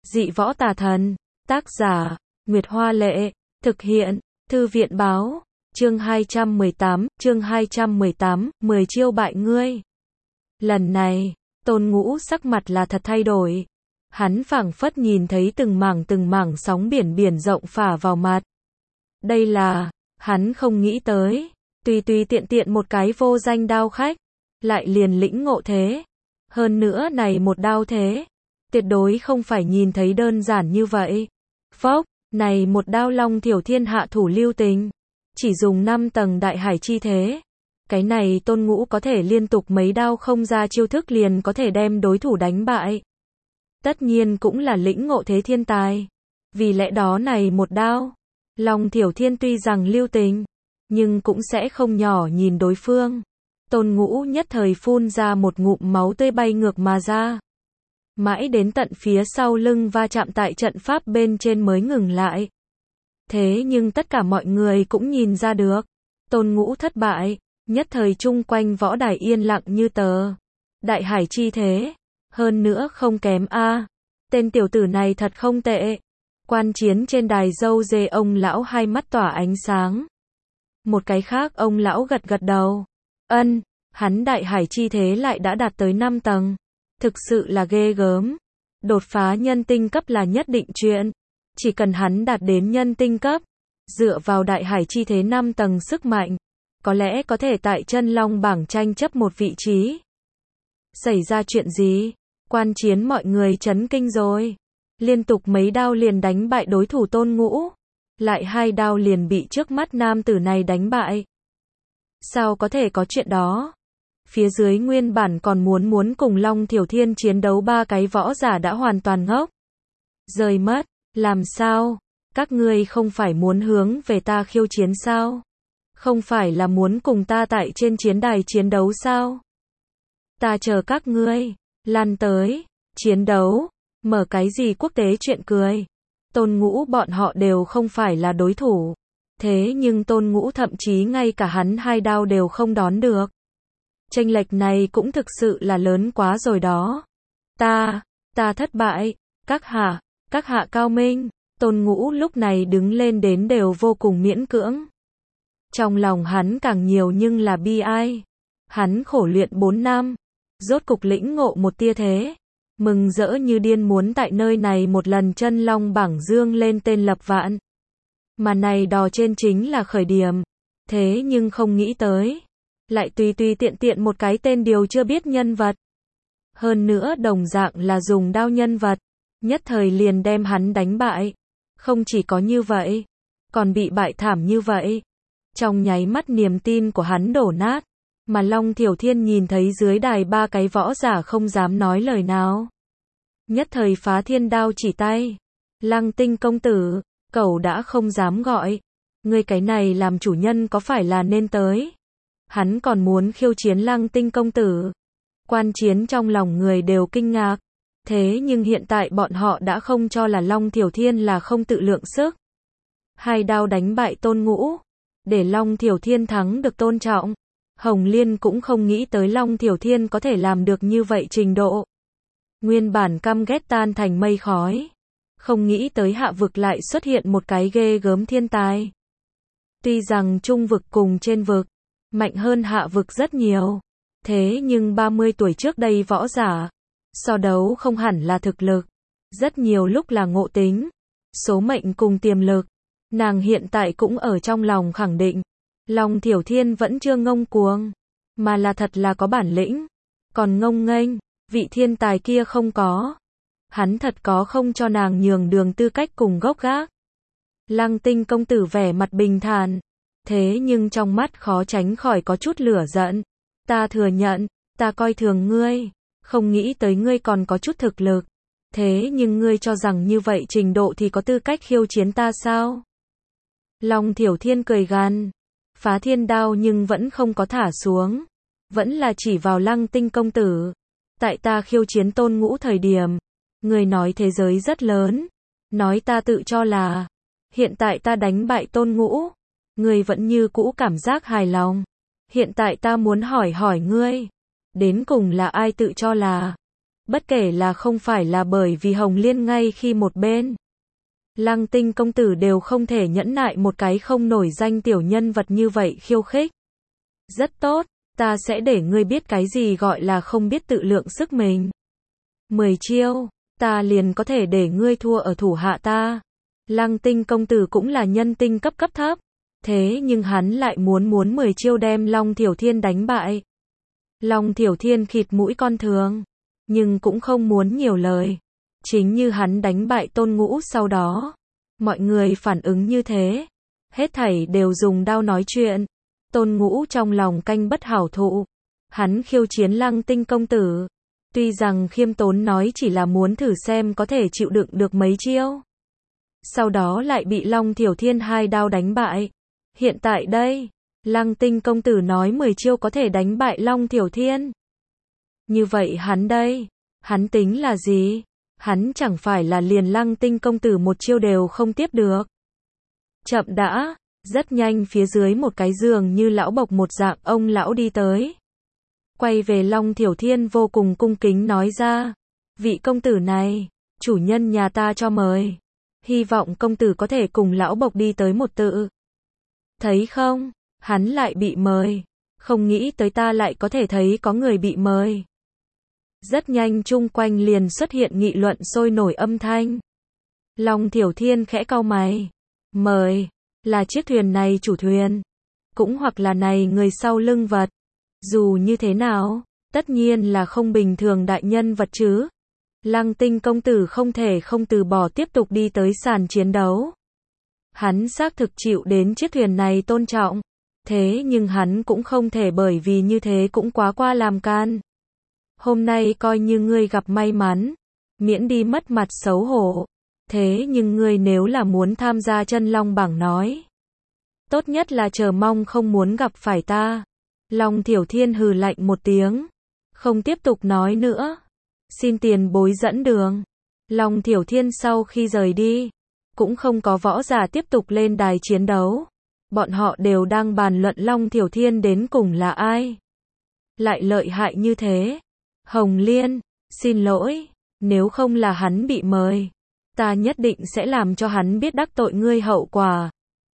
Dị võ tà thần. Tác giả, Nguyệt Hoa Lệ. Thực hiện, Thư viện Báo. Chương 218, 10 chiêu bại ngươi. Lần này, Tôn Ngũ sắc mặt là thật thay đổi. Hắn phảng phất nhìn thấy từng mảng sóng biển rộng phả vào mặt. Đây là, hắn không nghĩ tới, tùy tiện một cái vô danh đao khách, lại liền lĩnh ngộ thế. Hơn nữa này một đao thế, tuyệt đối không phải nhìn thấy đơn giản như vậy. Phốc, này một đao Long Thiểu Thiên hạ thủ lưu tình, chỉ dùng 5 tầng đại hải chi thế. Cái này Tôn Ngũ có thể liên tục mấy đao không ra chiêu thức liền có thể đem đối thủ đánh bại. Tất nhiên cũng là lĩnh ngộ thế thiên tài. Vì lẽ đó này một đao, Long Thiểu Thiên tuy rằng lưu tình, nhưng cũng sẽ không nhỏ nhìn đối phương. Tôn Ngũ nhất thời phun ra một ngụm máu tươi bay ngược mà ra. Mãi đến tận phía sau lưng va chạm tại trận pháp bên trên mới ngừng lại. Thế nhưng tất cả mọi người cũng nhìn ra được, Tôn Ngũ thất bại, nhất thời chung quanh võ đài yên lặng như tờ. Đại hải chi thế, hơn nữa không kém a. Tên tiểu tử này thật không tệ. Quan chiến trên đài dâu dê ông lão hai mắt tỏa ánh sáng. Một cái khác ông lão gật đầu. Ân, hắn đại hải chi thế lại đã đạt tới 5 tầng. Thực sự là ghê gớm. Đột phá nhân tinh cấp là nhất định chuyện. Chỉ cần hắn đạt đến nhân tinh cấp, dựa vào đại hải chi thế 5 tầng sức mạnh, có lẽ có thể tại chân long bảng tranh chấp một vị trí. Xảy ra chuyện gì? Quan chiến mọi người chấn kinh rồi. Liên tục mấy đao liền đánh bại đối thủ Tôn Ngũ. Lại 2 đao liền bị trước mắt nam tử này đánh bại. Sao có thể có chuyện đó? Phía dưới nguyên bản còn muốn cùng Long Thiểu Thiên chiến đấu 3 cái võ giả đã hoàn toàn ngốc. Rời mất, làm sao? Các ngươi không phải muốn hướng về ta khiêu chiến sao? Không phải là muốn cùng ta tại trên chiến đài chiến đấu sao? Ta chờ các ngươi, lan tới, chiến đấu, mở cái gì quốc tế chuyện cười. Tôn Ngũ bọn họ đều không phải là đối thủ. Thế nhưng Tôn Ngũ thậm chí ngay cả hắn 2 đao đều không đón được. Chênh lệch này cũng thực sự là lớn quá rồi đó. Ta thất bại, các hạ cao minh. Tôn Ngũ lúc này đứng lên đến đều vô cùng miễn cưỡng. Trong lòng hắn càng nhiều nhưng là bi ai. Hắn khổ luyện 4 năm, rốt cục lĩnh ngộ một tia thế. Mừng rỡ như điên muốn tại nơi này một lần chân long bảng dương lên tên lập vạn. Mà này đò trên chính là khởi điểm. Thế nhưng không nghĩ tới, lại tùy tiện một cái tên điều chưa biết nhân vật. Hơn nữa đồng dạng là dùng đao nhân vật, nhất thời liền đem hắn đánh bại. Không chỉ có như vậy, còn bị bại thảm như vậy. Trong nháy mắt niềm tin của hắn đổ nát, mà Long Thiểu Thiên nhìn thấy dưới đài 3 cái võ giả không dám nói lời nào. Nhất thời phá thiên đao chỉ tay. Lăng Tinh công tử, cậu đã không dám gọi. Ngươi cái này làm chủ nhân có phải là nên tới? Hắn còn muốn khiêu chiến Lăng Tinh công tử. Quan chiến trong lòng người đều kinh ngạc. Thế nhưng hiện tại bọn họ đã không cho là Long Thiểu Thiên là không tự lượng sức. 2 đao đánh bại Tôn Ngũ, để Long Thiểu Thiên thắng được tôn trọng. Hồng Liên cũng không nghĩ tới Long Thiểu Thiên có thể làm được như vậy trình độ. Nguyên bản căm ghét tan thành mây khói. Không nghĩ tới hạ vực lại xuất hiện một cái ghê gớm thiên tài. Tuy rằng trung vực cùng trên vực mạnh hơn hạ vực rất nhiều. Thế nhưng 30 tuổi trước đây võ giả, so đấu không hẳn là thực lực. Rất nhiều lúc là ngộ tính, số mệnh cùng tiềm lực. Nàng hiện tại cũng ở trong lòng khẳng định. Long Thiểu Thiên vẫn chưa ngông cuồng, mà là thật là có bản lĩnh. Còn ngông nghênh, vị thiên tài kia không có. Hắn thật có không cho nàng nhường đường tư cách cùng gốc gác. Lăng Tinh công tử vẻ mặt bình thản. Thế nhưng trong mắt khó tránh khỏi có chút lửa giận. Ta thừa nhận, ta coi thường ngươi. Không nghĩ tới ngươi còn có chút thực lực. Thế nhưng ngươi cho rằng như vậy trình độ thì có tư cách khiêu chiến ta sao? Long Thiểu Thiên cười gằn. Phá thiên đao nhưng vẫn không có thả xuống. Vẫn là chỉ vào Lăng Tinh công tử. Tại ta khiêu chiến Tôn Ngũ thời điểm, ngươi nói thế giới rất lớn. Nói ta tự cho là. Hiện tại ta đánh bại Tôn Ngũ. Ngươi vẫn như cũ cảm giác hài lòng. Hiện tại ta muốn hỏi ngươi. Đến cùng là ai tự cho là. Bất kể là không phải là bởi vì Hồng Liên ngay khi một bên Lăng Tinh công tử đều không thể nhẫn nại một cái không nổi danh tiểu nhân vật như vậy khiêu khích. Rất tốt, ta sẽ để ngươi biết cái gì gọi là không biết tự lượng sức mình. 10 chiêu, ta liền có thể để ngươi thua ở thủ hạ ta. Lăng Tinh công tử cũng là nhân tinh cấp thấp, thế nhưng hắn lại muốn 10 chiêu đem Long Thiểu Thiên đánh bại. Long Thiểu Thiên khịt mũi con thường, nhưng cũng không muốn nhiều lời. Chính như hắn đánh bại Tôn Ngũ sau đó, mọi người phản ứng như thế, hết thảy đều dùng đao nói chuyện. Tôn Ngũ trong lòng canh bất hảo thụ, hắn khiêu chiến Lăng Tinh công tử, tuy rằng khiêm tốn nói chỉ là muốn thử xem có thể chịu đựng được mấy chiêu. Sau đó lại bị Long Thiểu Thiên 2 đao đánh bại. Hiện tại đây, Lăng Tinh công tử nói 10 chiêu có thể đánh bại Long Thiểu Thiên. Như vậy hắn đây, hắn tính là gì? Hắn chẳng phải là liền Lăng Tinh công tử một chiêu đều không tiếp được. Chậm đã, rất nhanh phía dưới một cái giường như lão bộc một dạng ông lão đi tới. Quay về Long Thiểu Thiên vô cùng cung kính nói ra, vị công tử này, chủ nhân nhà ta cho mời. Hy vọng công tử có thể cùng lão bộc đi tới một tự. Thấy không, hắn lại bị mời, không nghĩ tới ta lại có thể thấy có người bị mời. Rất nhanh chung quanh liền xuất hiện nghị luận sôi nổi âm thanh. Long Thiểu Thiên khẽ cau mày. Mời, là chiếc thuyền này chủ thuyền, cũng hoặc là này người sau lưng vật. Dù như thế nào, tất nhiên là không bình thường đại nhân vật chứ. Lăng Tinh công tử không thể không từ bỏ tiếp tục đi tới sàn chiến đấu. Hắn xác thực chịu đến chiếc thuyền này tôn trọng, thế nhưng hắn cũng không thể bởi vì như thế cũng quá qua làm can. Hôm nay coi như ngươi gặp may mắn, miễn đi mất mặt xấu hổ. Thế nhưng ngươi nếu là muốn tham gia chân long bảng nói, tốt nhất là chờ mong không muốn gặp phải ta. Long Thiểu Thiên hừ lạnh một tiếng, không tiếp tục nói nữa. Xin tiền bối dẫn đường. Long Thiểu Thiên sau khi rời đi, cũng không có võ giả tiếp tục lên đài chiến đấu. Bọn họ đều đang bàn luận Long Thiểu Thiên đến cùng là ai, lại lợi hại như thế. Hồng Liên, xin lỗi, nếu không là hắn bị mời, ta nhất định sẽ làm cho hắn biết đắc tội ngươi hậu quả.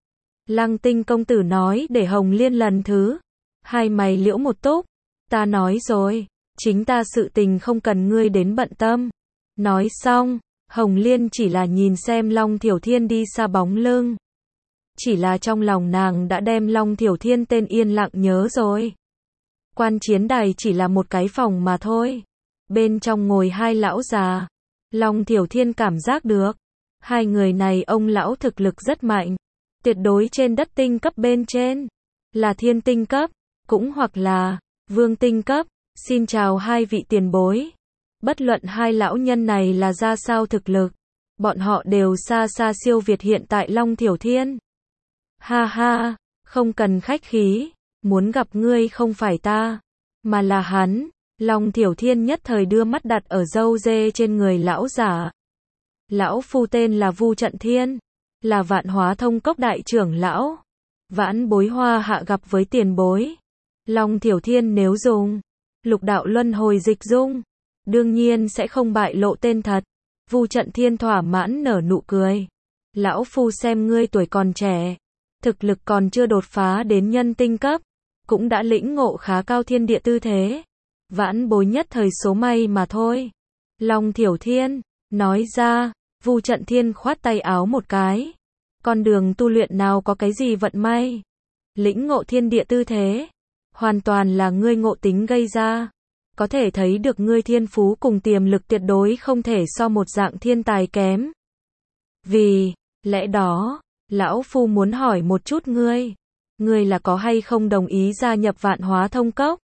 Lăng Tinh công tử nói để Hồng Liên lần thứ 2 mày liễu một túc. Ta nói rồi, chính ta sự tình không cần ngươi đến bận tâm. Nói xong, Hồng Liên chỉ là nhìn xem Long Thiểu Thiên đi xa bóng lưng. Chỉ là trong lòng nàng đã đem Long Thiểu Thiên tên yên lặng nhớ rồi. Quan chiến đài chỉ là một cái phòng mà thôi. Bên trong ngồi 2 lão già. Long Thiểu Thiên cảm giác được, 2 người này ông lão thực lực rất mạnh. Tuyệt đối trên đất tinh cấp bên trên. Là thiên tinh cấp, cũng hoặc là vương tinh cấp. Xin chào 2 vị tiền bối. Bất luận 2 lão nhân này là ra sao thực lực, bọn họ đều xa xa siêu việt hiện tại Long Thiểu Thiên. Ha ha, không cần khách khí, muốn gặp ngươi không phải ta, mà là hắn. Long Thiểu Thiên nhất thời đưa mắt đặt ở râu dê trên người lão giả. Lão phu tên là Vu Trận Thiên, là Vạn Hóa Thông Cốc đại trưởng lão. Vãn bối Hoa Hạ gặp với tiền bối. Long Thiểu Thiên nếu dùng Lục đạo luân hồi dịch dung, đương nhiên sẽ không bại lộ tên thật. Vu Trận Thiên thỏa mãn nở nụ cười. Lão phu xem ngươi tuổi còn trẻ, thực lực còn chưa đột phá đến nhân tinh cấp, cũng đã lĩnh ngộ khá cao thiên địa tư thế. Vãn bối nhất thời số may mà thôi. Long Thiểu Thiên nói ra. Vu Trận Thiên khoát tay áo một cái. Con đường tu luyện nào có cái gì vận may. Lĩnh ngộ thiên địa tư thế, hoàn toàn là ngươi ngộ tính gây ra. Có thể thấy được ngươi thiên phú cùng tiềm lực tuyệt đối không thể so một dạng thiên tài kém. Vì lẽ đó, lão phu muốn hỏi một chút ngươi. Ngươi là có hay không đồng ý gia nhập Vạn Hóa Thông Cốc?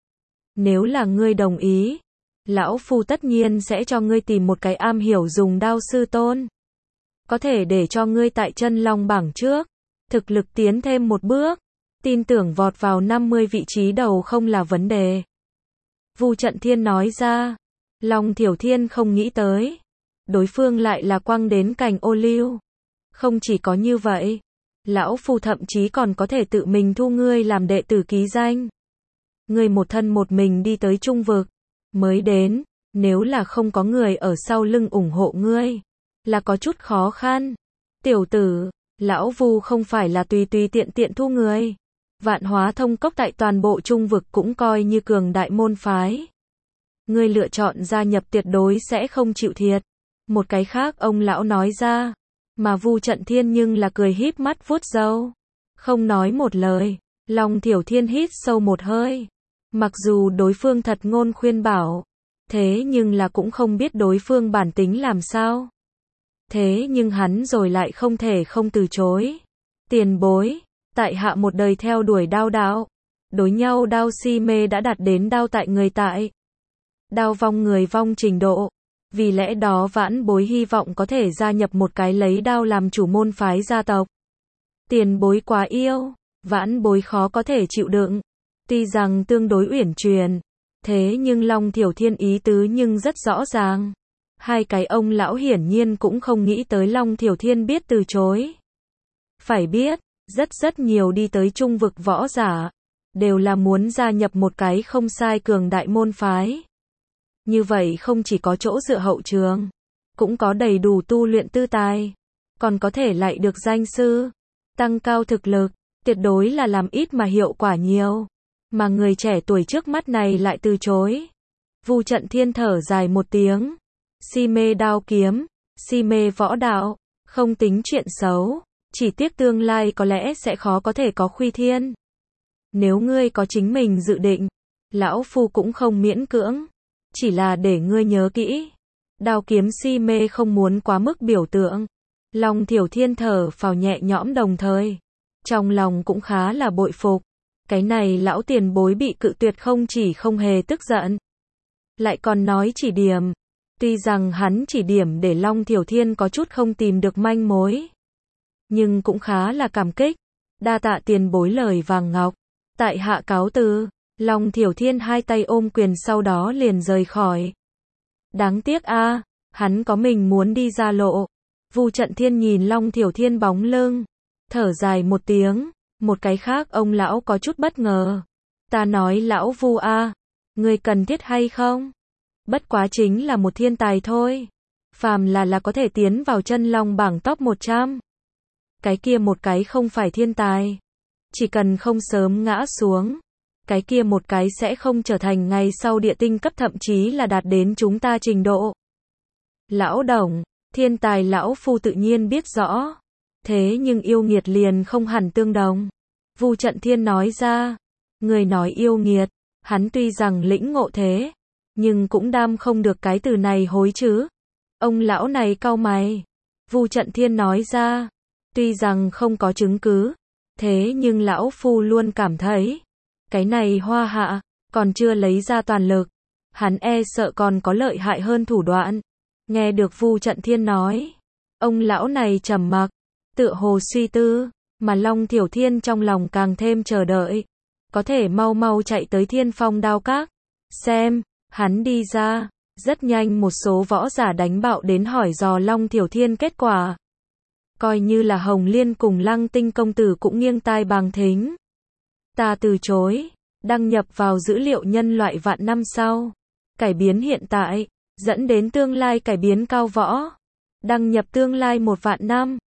Nếu là ngươi đồng ý, lão phu tất nhiên sẽ cho ngươi tìm một cái am hiểu dùng đao sư tôn. Có thể để cho ngươi tại chân long bảng trước, thực lực tiến thêm một bước, tin tưởng vọt vào 50 vị trí đầu không là vấn đề. Vu Trận Thiên nói ra. Long Thiểu Thiên không nghĩ tới, đối phương lại là quăng đến cành ô liu. Không chỉ có như vậy, lão phu thậm chí còn có thể tự mình thu ngươi làm đệ tử ký danh. Ngươi một thân một mình đi tới trung vực, mới đến, Nếu là không có người ở sau lưng ủng hộ ngươi, là có chút khó khăn. Tiểu tử, lão Vu không phải là tùy tùy tiện tiện thu người. Vạn Hóa Thông Cốc tại toàn bộ Trung vực cũng coi như cường đại môn phái. Ngươi lựa chọn gia nhập tuyệt đối sẽ không chịu thiệt. Một cái khác ông lão nói ra, mà Vu Trận Thiên nhưng là cười híp mắt vuốt râu, không nói một lời. Long Thiểu Thiên hít sâu một hơi. Mặc dù đối phương thật ngôn khuyên bảo, thế nhưng là cũng không biết đối phương bản tính làm sao. Thế nhưng hắn rồi lại không thể không từ chối. Tiền bối, tại hạ một đời theo đuổi đao đạo, đối nhau đao si mê đã đạt đến đao tại người tại, đao vong người vong trình độ. Vì lẽ đó vãn bối hy vọng có thể gia nhập một cái lấy đao làm chủ môn phái gia tộc. Tiền bối quá yêu, vãn bối khó có thể chịu đựng. Tuy rằng tương đối uyển chuyển, thế nhưng Long Thiểu Thiên ý tứ nhưng rất rõ ràng. Hai cái ông lão hiển nhiên cũng không nghĩ tới Long Thiểu Thiên biết từ chối. Phải biết, rất nhiều đi tới Trung vực võ giả, đều là muốn gia nhập một cái không sai cường đại môn phái. Như vậy không chỉ có chỗ dựa hậu trường, cũng có đầy đủ tu luyện tư tài, còn có thể lại được danh sư, tăng cao thực lực, tuyệt đối là làm ít mà hiệu quả nhiều. Mà người trẻ tuổi trước mắt này lại từ chối. Vu Trận Thiên thở dài một tiếng. Si mê đao kiếm, si mê võ đạo, không tính chuyện xấu, chỉ tiếc tương lai có lẽ sẽ khó có thể có khuy thiên. Nếu ngươi có chính mình dự định, lão phu cũng không miễn cưỡng, chỉ là để ngươi nhớ kỹ. Đao kiếm si mê không muốn quá mức biểu tượng. Long Thiểu Thiên thở phào nhẹ nhõm đồng thời, trong lòng cũng khá là bội phục. Cái này lão tiền bối bị cự tuyệt không chỉ không hề tức giận, lại còn nói chỉ điểm. Tuy rằng hắn chỉ điểm để Long Thiểu Thiên có chút không tìm được manh mối, nhưng cũng khá là cảm kích. Đa tạ tiền bối lời vàng ngọc, tại hạ cáo từ. Long Thiểu Thiên hai tay ôm quyền sau đó liền rời khỏi. Đáng tiếc a, hắn có mình muốn đi ra lộ. Vu Trận Thiên nhìn Long Thiểu Thiên bóng lưng, thở dài một tiếng. Một cái khác ông lão có chút bất ngờ. Ta nói lão Vu a, ngươi cần thiết hay không? Bất quá chính là một thiên tài thôi. Phàm là có thể tiến vào chân long bảng top 100. Cái kia một cái không phải thiên tài. Chỉ cần không sớm ngã xuống, cái kia một cái sẽ không trở thành ngày sau địa tinh cấp, thậm chí là đạt đến chúng ta trình độ. Lão Đồng, thiên tài lão phu tự nhiên biết rõ. Thế nhưng yêu nghiệt liền không hẳn tương đồng. Vu Trận Thiên nói ra. Người nói yêu nghiệt, hắn tuy rằng lĩnh ngộ thế, nhưng cũng đam không được cái từ này hối chứ. Ông lão này cau mày. Vu Trận Thiên nói ra. Tuy rằng không có chứng cứ, thế nhưng lão phu luôn cảm thấy, cái này Hoa Hạ, còn chưa lấy ra toàn lực, hắn e sợ còn có lợi hại hơn thủ đoạn. Nghe được Vu Trận Thiên nói, ông lão này trầm mặc, tựa hồ suy tư, mà Long Thiểu Thiên trong lòng càng thêm chờ đợi, có thể mau mau chạy tới Thiên Phong Đao Các, xem. Hắn đi ra, rất nhanh một số võ giả đánh bạo đến hỏi dò Long Thiểu Thiên kết quả. Coi như là Hồng Liên cùng Lăng Tinh công tử cũng nghiêng tai bàng thính. Ta từ chối, đăng nhập vào dữ liệu nhân loại vạn năm sau. Cải biến hiện tại, dẫn đến tương lai cải biến cao võ. Đăng nhập tương lai 1 vạn năm.